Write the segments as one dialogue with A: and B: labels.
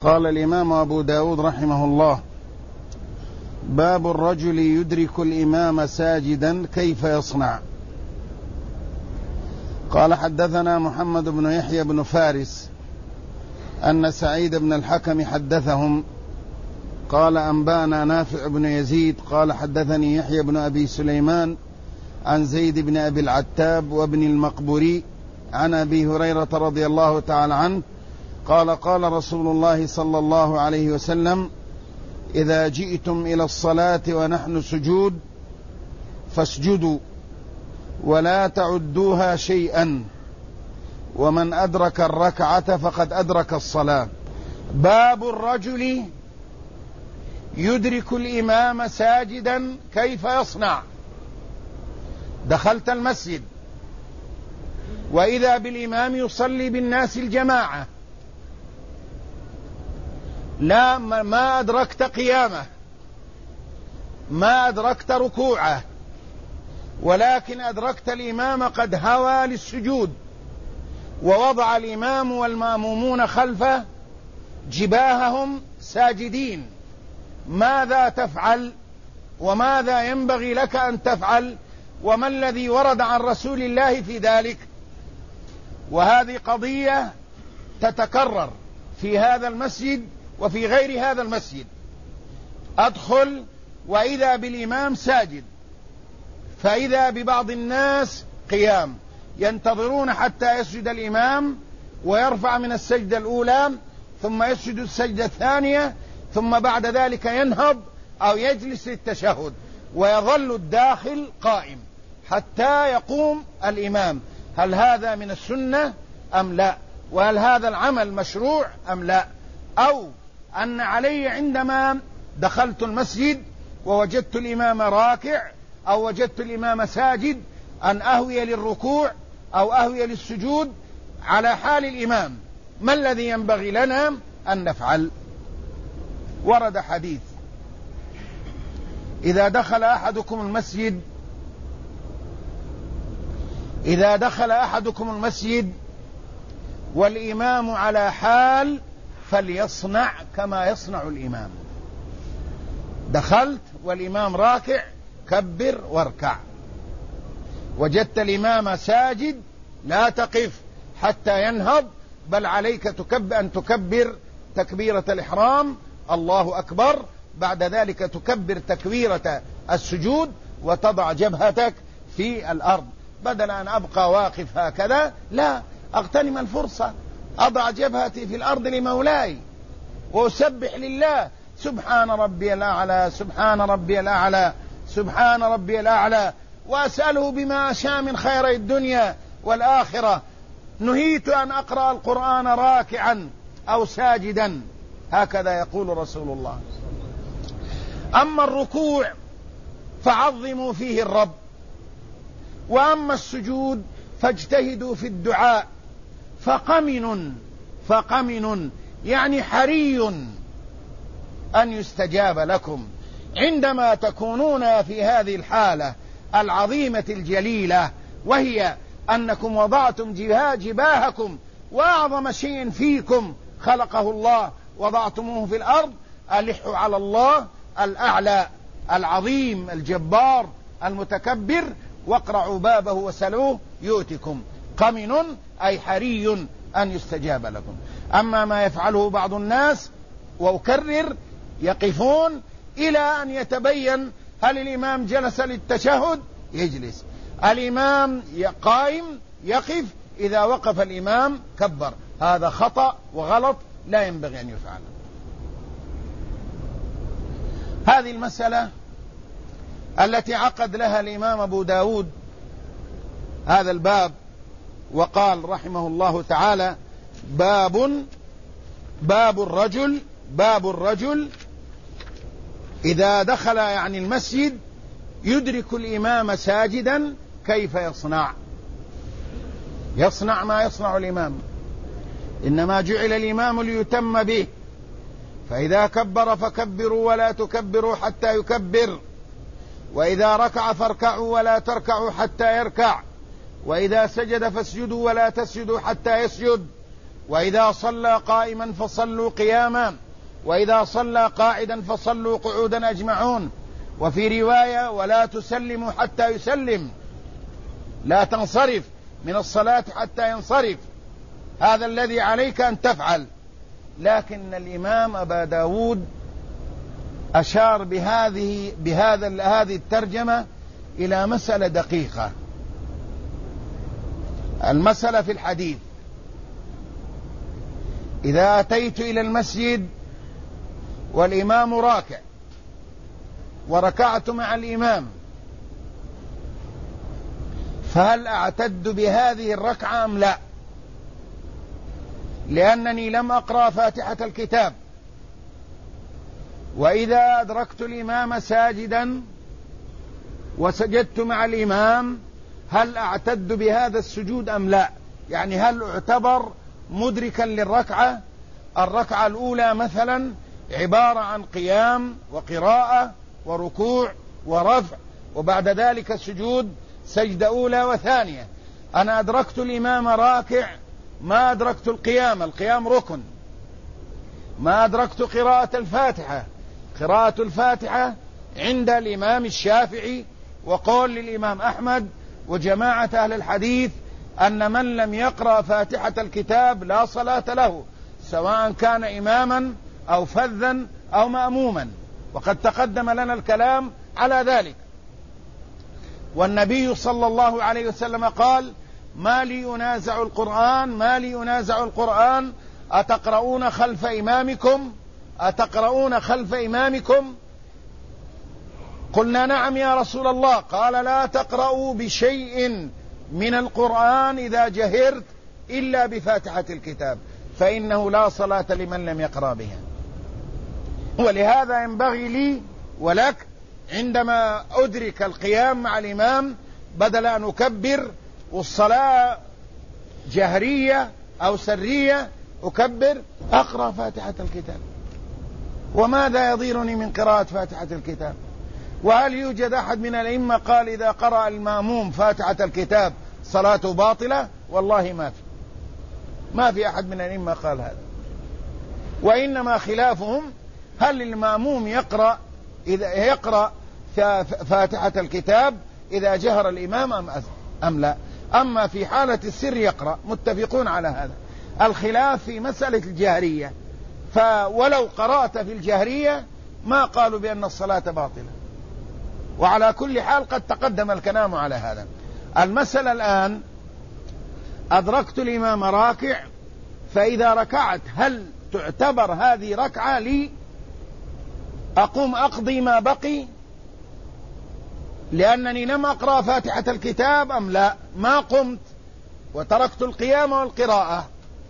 A: قال الإمام أبو داود رحمه الله: باب الرجل يدرك الإمام ساجدا كيف يصنع. قال: حدثنا محمد بن يحيى بن فارس أن سعيد بن الحكم حدثهم قال: أنبانا نافع بن يزيد قال: حدثني يحيى بن أبي سليمان عن زيد بن أبي العتاب وابن المقبري عن أبي هريرة رضي الله تعالى عنه قال: قال رسول الله صلى الله عليه وسلم: إذا جئتم إلى الصلاة ونحن سجود فاسجدوا ولا تعدوها شيئا، ومن أدرك الركعة فقد أدرك الصلاة. باب الرجل يدرك الإمام ساجدا كيف يصنع. دخلت المسجد وإذا بالإمام يصلي بالناس الجماعة، لا ما أدركت قيامه، ما أدركت ركوعه، ولكن أدركت الإمام قد هوى للسجود، ووضع الإمام والمأمومون خلفه جباههم ساجدين. ماذا تفعل؟ وماذا ينبغي لك أن تفعل؟ وما الذي ورد عن رسول الله في ذلك؟ وهذه قضية تتكرر في هذا المسجد وفي غير هذا المسجد. أدخل وإذا بالإمام ساجد، فإذا ببعض الناس قيام ينتظرون حتى يسجد الإمام ويرفع من السجدة الأولى، ثم يسجد السجدة الثانية، ثم بعد ذلك ينهض أو يجلس للتشهد، ويظل الداخل قائم حتى يقوم الإمام. هل هذا من السنة أم لا؟ وهل هذا العمل مشروع أم لا؟ أو أن علي عندما دخلت المسجد ووجدت الإمام راكع أو وجدت الإمام ساجد أن أهوي للركوع أو أهوي للسجود على حال الإمام؟ ما الذي ينبغي لنا أن نفعل؟ ورد حديث: إذا دخل أحدكم المسجد والإمام على حال فليصنع كما يصنع الإمام. دخلت والإمام راكع، كبر واركع. وجدت الإمام ساجد، لا تقف حتى ينهض، بل عليك أن تكبر تكبيرة الإحرام، الله أكبر، بعد ذلك تكبر تكبيرة السجود وتضع جبهتك في الأرض، بدل أن أبقى واقف هكذا، لا، أغتنم الفرصة، أضع جبهتي في الأرض لمولاي وأسبح لله: سبحان ربي الأعلى، سبحان ربي الأعلى، سبحان ربي الأعلى، وأسأله بما أشاء من خير الدنيا والآخرة. نهيت أن أقرأ القرآن راكعا أو ساجدا، هكذا يقول رسول الله. أما الركوع فعظموا فيه الرب، وأما السجود فاجتهدوا في الدعاء، فقمن يعني حري أن يستجاب لكم عندما تكونون في هذه الحالة العظيمة الجليلة، وهي أنكم وضعتم جباهكم وأعظم شيء فيكم خلقه الله وضعتموه في الأرض. ألحوا على الله الأعلى العظيم الجبار المتكبر، واقرعوا بابه وسلوه يؤتكم. قمن أي حري أن يستجاب لكم. أما ما يفعله بعض الناس، وأكرر، يقفون إلى أن يتبين هل الإمام جلس للتشهد يجلس، الإمام قائم يقف، إذا وقف الإمام كبر. هذا خطأ وغلط لا ينبغي أن يفعل. هذه المسألة التي عقد لها الإمام أبو داود هذا الباب، وقال رحمه الله تعالى: باب الرجل إذا دخل يعني المسجد يدرك الإمام ساجدا كيف يصنع. يصنع ما يصنع الإمام، إنما جعل الإمام ليتم به، فإذا كبر فكبروا ولا تكبروا حتى يكبر، وإذا ركع فاركعوا ولا تركعوا حتى يركع، وإذا سجد فاسجدوا ولا تسجدوا حتى يسجد، وإذا صلى قائما فصلوا قياما، وإذا صلى قاعدا فصلوا قعودا أجمعون. وفي رواية ولا تسلموا حتى يسلم، لا تنصرف من الصلاة حتى ينصرف، هذا الذي عليك أن تفعل. لكن الإمام أبا داود أشار هذه الترجمة إلى مسألة دقيقة. المسألة في الحديث: إذا أتيت إلى المسجد والإمام راكع وركعت مع الإمام، فهل أعتد بهذه الركعة أم لا؟ لأنني لم أقرأ فاتحة الكتاب. وإذا أدركت الإمام ساجدا وسجدت مع الإمام، هل أعتد بهذا السجود أم لا؟ يعني هل أعتبر مدركا للركعة؟ الركعة الأولى مثلا عبارة عن قيام وقراءة وركوع ورفع، وبعد ذلك السجود، سجدة أولى وثانية. أنا أدركت الإمام راكع، ما أدركت القيام ركن. ما أدركت قراءة الفاتحة. قراءة الفاتحة عند الإمام الشافعي وقول للإمام أحمد وجماعة أهل الحديث أن من لم يقرأ فاتحة الكتاب لا صلاة له، سواء كان إماما أو فذا أو مأموما، وقد تقدم لنا الكلام على ذلك. والنبي صلى الله عليه وسلم قال: ما لي أنازع القرآن أتقرؤون خلف إمامكم؟ قلنا: نعم يا رسول الله. قال: لا تقرؤوا بشيء من القرآن إذا جهرت إلا بفاتحة الكتاب، فإنه لا صلاة لمن لم يقرأ بها. ولهذا ينبغي لي ولك عندما أدرك القيام مع الإمام، بدل أن أكبر والصلاة جهرية أو سرية، أكبر أقرأ فاتحة الكتاب. وماذا يضيرني من قراءة فاتحة الكتاب؟ وهل يوجد أحد من الأئمة قال إذا قرأ المأموم فاتحة الكتاب صلاته باطلة؟ والله ما في أحد من الأئمة قال هذا. وإنما خلافهم هل المأموم يقرأ فاتحة الكتاب إذا جهر الإمام أم لا؟ أما في حالة السر يقرأ، متفقون على هذا. الخلاف في مسألة الجهرية، فولو قرأت في الجهرية ما قالوا بأن الصلاة باطلة. وعلى كل حال قد تقدم الكلام على هذا. المسألة الآن: أدركت الإمام راكع، فإذا ركعت هل تعتبر هذه ركعة لي؟ أقوم أقضي ما بقي لأنني لم أقرأ فاتحة الكتاب أم لا؟ ما قمت وتركت القيام والقراءة.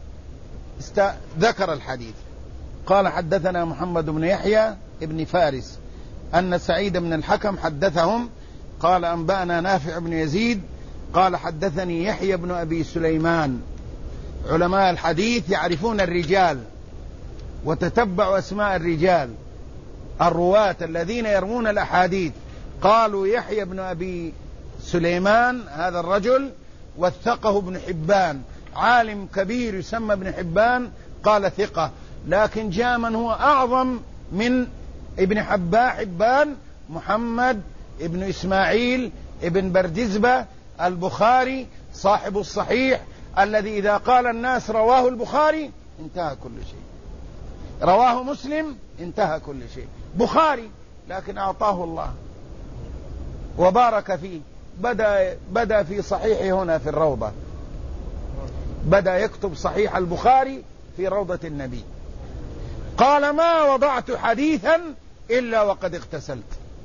A: ذكر الحديث قال: حدثنا محمد بن يحيى ابن فارس أن سعيد بن الحكم حدثهم قال: أنبأنا نافع بن يزيد قال: حدثني يحيى بن أبي سليمان. علماء الحديث يعرفون الرجال وتتبعوا أسماء الرجال الرواة الذين يروون الأحاديث. قالوا: يحيى بن أبي سليمان هذا الرجل وثقه ابن حبان، عالم كبير يسمى ابن حبان، قال ثقة. لكن جاء من هو أعظم من ابن حبان، محمد ابن إسماعيل ابن بردزبة البخاري صاحب الصحيح، الذي إذا قال الناس رواه البخاري انتهى كل شيء، رواه مسلم انتهى كل شيء. بخاري لكن أعطاه الله وبارك فيه. بدأ في صحيح هنا في الروضة، بدأ يكتب صحيح البخاري في روضة النبي. قال: ما وضعت حديثا إلا وقد اغتسلت.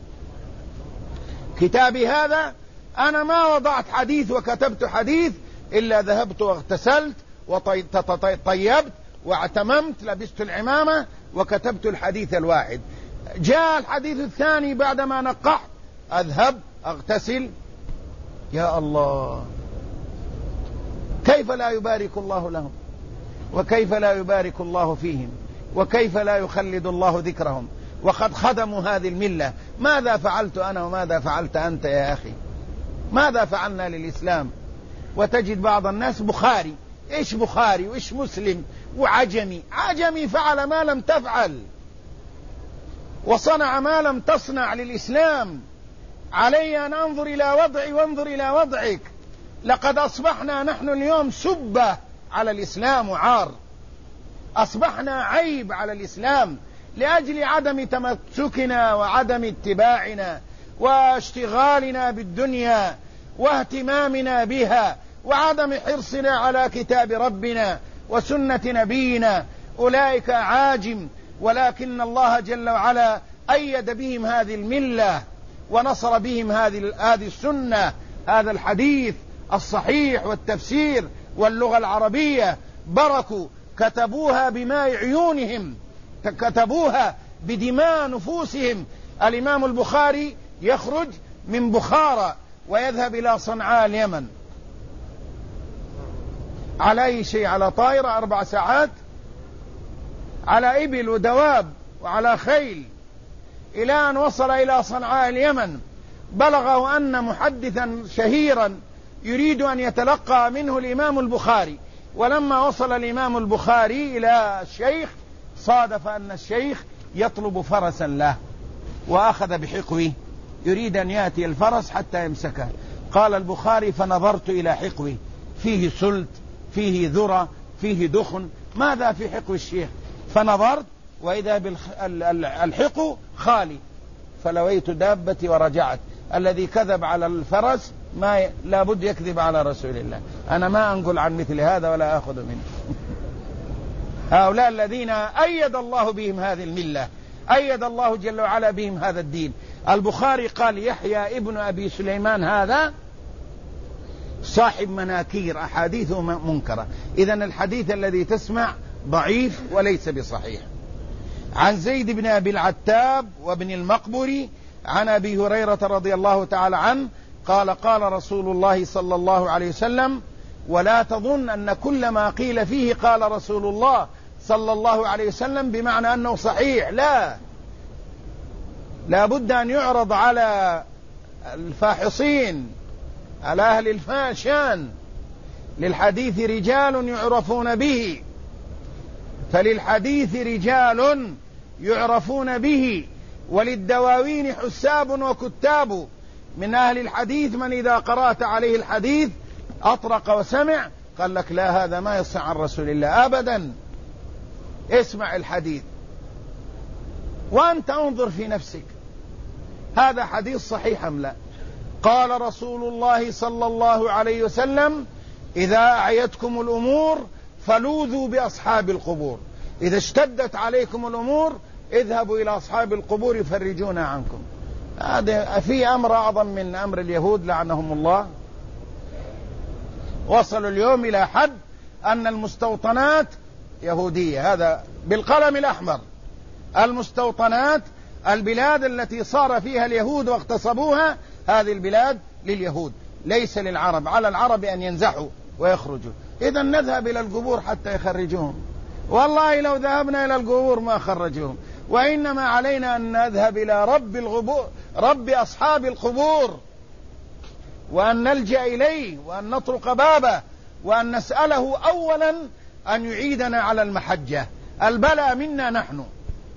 A: كتابي هذا أنا ما وضعت حديث وكتبت حديث إلا ذهبت واغتسلت وطيبت واعتممت، لبست العمامة وكتبت الحديث الواحد. جاء الحديث الثاني بعدما نقحت، أذهب أغتسل. يا الله، كيف لا يبارك الله لهم، وكيف لا يبارك الله فيهم، وكيف لا يخلد الله ذكرهم، وقد خدموا هذه الملة. ماذا فعلت أنا وماذا فعلت أنت يا أخي؟ ماذا فعلنا للإسلام؟ وتجد بعض الناس بخاري إيش بخاري وإيش مسلم وعجمي؟ عجمي فعل ما لم تفعل وصنع ما لم تصنع للإسلام. علي أن أنظر إلى وضعي وانظر إلى وضعك. لقد أصبحنا نحن اليوم سبة على الإسلام وعار، أصبحنا عيب على الإسلام لأجل عدم تمسكنا وعدم اتباعنا واشتغالنا بالدنيا واهتمامنا بها وعدم حرصنا على كتاب ربنا وسنة نبينا. أولئك عاجم، ولكن الله جل وعلا أيد بهم هذه الملة ونصر بهم هذه السنة، هذا الحديث الصحيح والتفسير واللغة العربية. بركوا، كتبوها بماء عيونهم، كتبوها بدماء نفوسهم. الإمام البخاري يخرج من بخارى ويذهب إلى صنعاء اليمن على أي شيء؟ على طائرة 4 ساعات، على إبل ودواب وعلى خيل، إلى أن وصل إلى صنعاء اليمن. بلغه أن محدثا شهيرا يريد أن يتلقى منه الإمام البخاري، ولما وصل الإمام البخاري إلى الشيخ صادف أن الشيخ يطلب فرسا له، وأخذ بحقوه يريد أن يأتي الفرس حتى يمسكه. قال البخاري: فنظرت إلى حقوه، فيه سلت، فيه ذرة، فيه دخن، ماذا في حقو الشيخ؟ فنظرت وإذا الحقو خالي، فلويت دابتي ورجعت. الذي كذب على الفرس ما لابد يكذب على رسول الله. أنا ما أنقل عن مثل هذا ولا أخذ منه. هؤلاء الذين أيد الله بهم هذه الملة، أيد الله جل وعلا بهم هذا الدين. البخاري قال: يحيى ابن أبي سليمان هذا صاحب مناكير، أحاديثه منكرة. إذن الحديث الذي تسمع ضعيف وليس بصحيح. عن زيد بن أبي العتاب وابن المقبري عن أبي هريرة رضي الله تعالى عنه قال: قال رسول الله صلى الله عليه وسلم: ولا تظن أن كل ما قيل فيه قال رسول الله صلى الله عليه وسلم بمعنى أنه صحيح، لا بد أن يعرض على الفاحصين، على أهل الفاشان. للحديث رجال يعرفون به، فللحديث رجال يعرفون به، وللدواوين حساب وكتاب. من أهل الحديث من إذا قرأت عليه الحديث أطرق وسمع، قال لك: لا، هذا ما يصح عن رسول الله أبدا. اسمع الحديث وأنت انظر في نفسك، هذا حديث صحيح أم لا؟ قال رسول الله صلى الله عليه وسلم: إذا أعيتكم الأمور فلوذوا بأصحاب القبور. إذا اشتدت عليكم الأمور اذهبوا إلى أصحاب القبور يفرجون عنكم. هذا في أمر أعظم من أمر اليهود لعنهم الله. وصلوا اليوم إلى حد أن المستوطنات يهودية، هذا بالقلم الأحمر. المستوطنات، البلاد التي صار فيها اليهود واغتصبوها، هذه البلاد لليهود ليس للعرب. على العرب أن ينزحوا ويخرجوا. إذا نذهب إلى القبور حتى يخرجوهم. والله لو ذهبنا إلى القبور ما خرجوهم، وإنما علينا أن نذهب إلى رب أصحاب القبور، وأن نلجأ إليه، وأن نطرق بابه، وأن نسأله أولا أن يعيدنا على المحجة. البلاء منا نحن،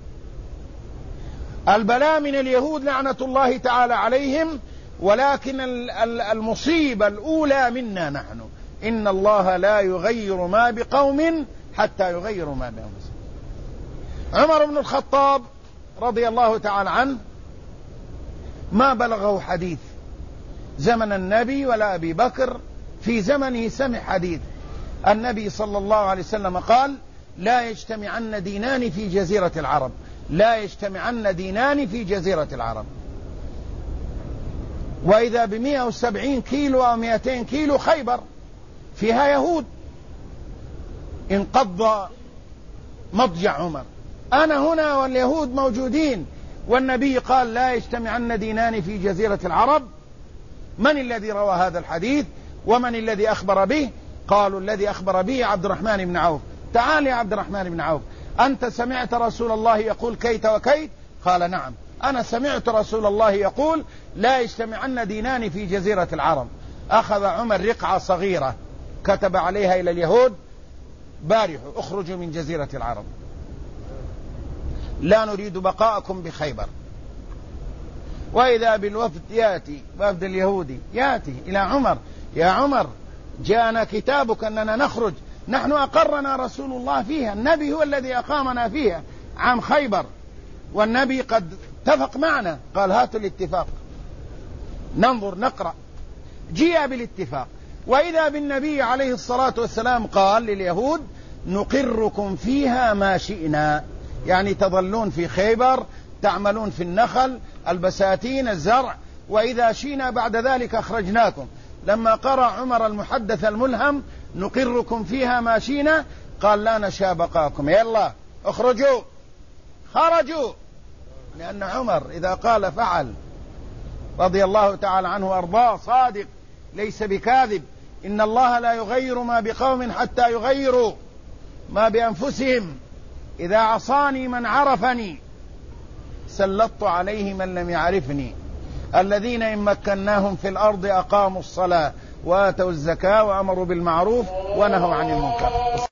A: البلاء من اليهود لعنة الله تعالى عليهم، ولكن المصيبة الأولى منا نحن. إن الله لا يغير ما بقوم حتى يغيروا ما بأنفسهم. عمر بن الخطاب رضي الله تعالى عنه ما بلغه حديث زمن النبي ولا أبي بكر، في زمنه سمع حديث النبي صلى الله عليه وسلم قال: لا يجتمعن دينان في جزيرة العرب، لا يجتمعن دينان في جزيرة العرب. وإذا 170 كيلو أو 200 كيلو خيبر فيها يهود. انقض مضجع عمر، أنا هنا واليهود موجودين، والنبي قال: لا يجتمعن دينان في جزيرة العرب. من الذي روى هذا الحديث ومن الذي أخبر به؟ قالوا: الذي أخبر به عبد الرحمن بن عوف. تعال يا عبد الرحمن بن عوف، أنت سمعت رسول الله يقول كيت وكيت؟ قال: نعم، أنا سمعت رسول الله يقول: لا يجتمعن دينان في جزيرة العرب. أخذ عمر رقعة صغيرة كتب عليها إلى اليهود: بارحوا اخرجوا من جزيرة العرب، لا نريد بقاءكم بخيبر. وإذا بالوفد يأتي، وفد اليهودي يأتي إلى عمر: يا عمر، جاءنا كتابك أننا نخرج، نحن أقرنا رسول الله فيها، النبي هو الذي أقامنا فيها عام خيبر، والنبي قد اتفق معنا. قال: هاتوا الاتفاق ننظر نقرأ. جيء بالاتفاق، وإذا بالنبي عليه الصلاة والسلام قال لليهود: نقركم فيها ما شئنا، يعني تظلون في خيبر تعملون في النخل، البساتين، الزرع، وإذا شئنا بعد ذلك أخرجناكم. لما قرأ عمر المحدث الملهم: نقركم فيها ما شئنا، قال: لا نشاء بقاكم، يلا اخرجوا. خرجوا، لأن عمر إذا قال فعل، رضي الله تعالى عنه وأرضاه، صادق ليس بكاذب. إن الله لا يغير ما بقوم حتى يغيروا ما بأنفسهم. إذا عصاني من عرفني سلطت عليه من لم يعرفني. الذين إن مكناهم في الأرض أقاموا الصلاة وآتوا الزكاة وأمروا بالمعروف ونهوا عن المنكر.